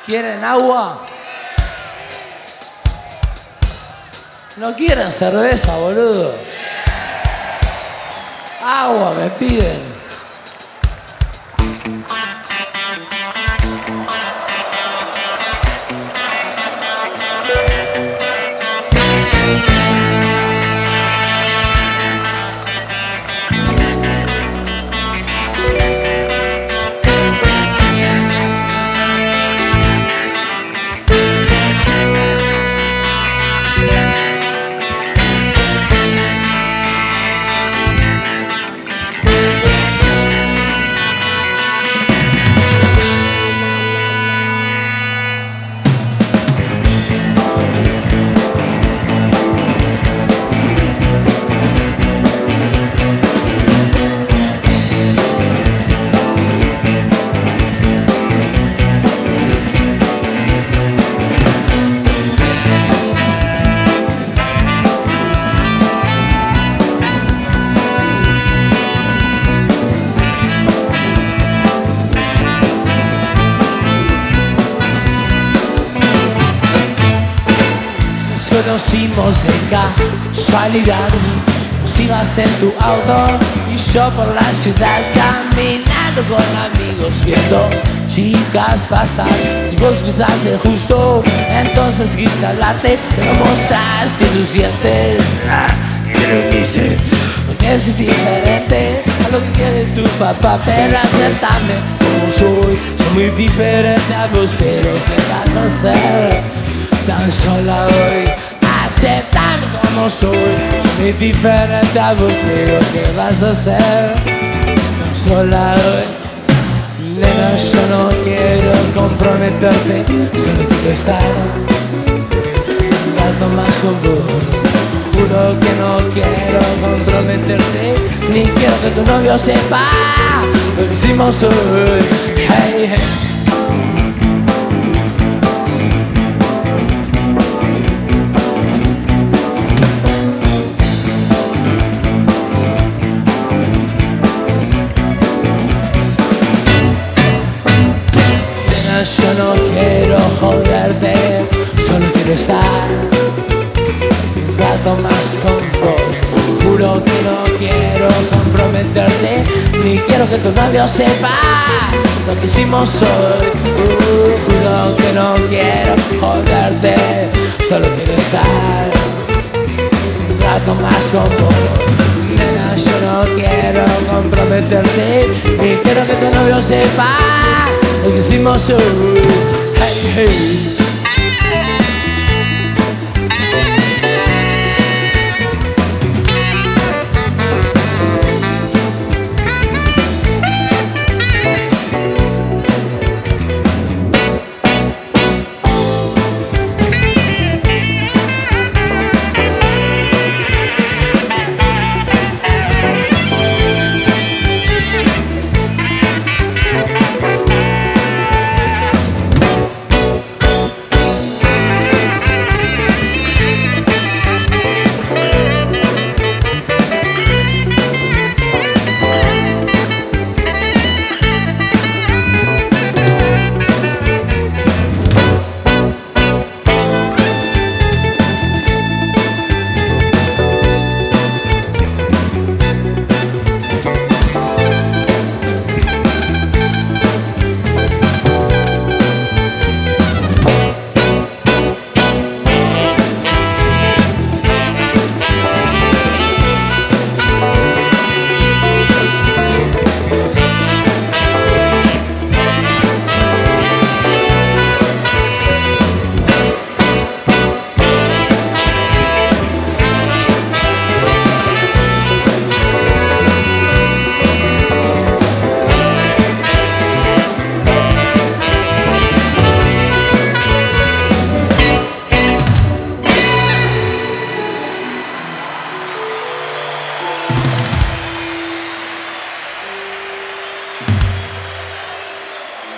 ¿Quieren agua? ¿No quieren cerveza, boludo? Agua me piden. Conocimos de casualidad, vos ibas en tu auto y yo por la ciudad caminando con amigos, viendo chicas pasar y vos gustaste justo, entonces quise hablarte pero mostraste tus dientes y lo quise, porque es diferente a lo que quiere tu papá, pero aceptame como soy muy diferente a vos, pero ¿qué vas a hacer? Tan sola hoy, aceptame como soy muy diferente a vos, pero ¿qué vas a hacer? Tan sola hoy, nena, yo no quiero comprometerte, solo quiero estar un rato más con vos. Juro que no quiero comprometerte, ni quiero que tu novio sepa lo que hicimos hoy. Hey, hey. Yo no quiero joderte, solo quiero estar un rato más con vos. Juro que no quiero comprometerte, ni quiero que tu novio sepa lo que hicimos hoy. Juro que no quiero joderte, solo quiero estar un rato más con vos. Nena, yo no quiero comprometerte, ni quiero que tu novio sepa lo que hicimos hoy. Hey, hey.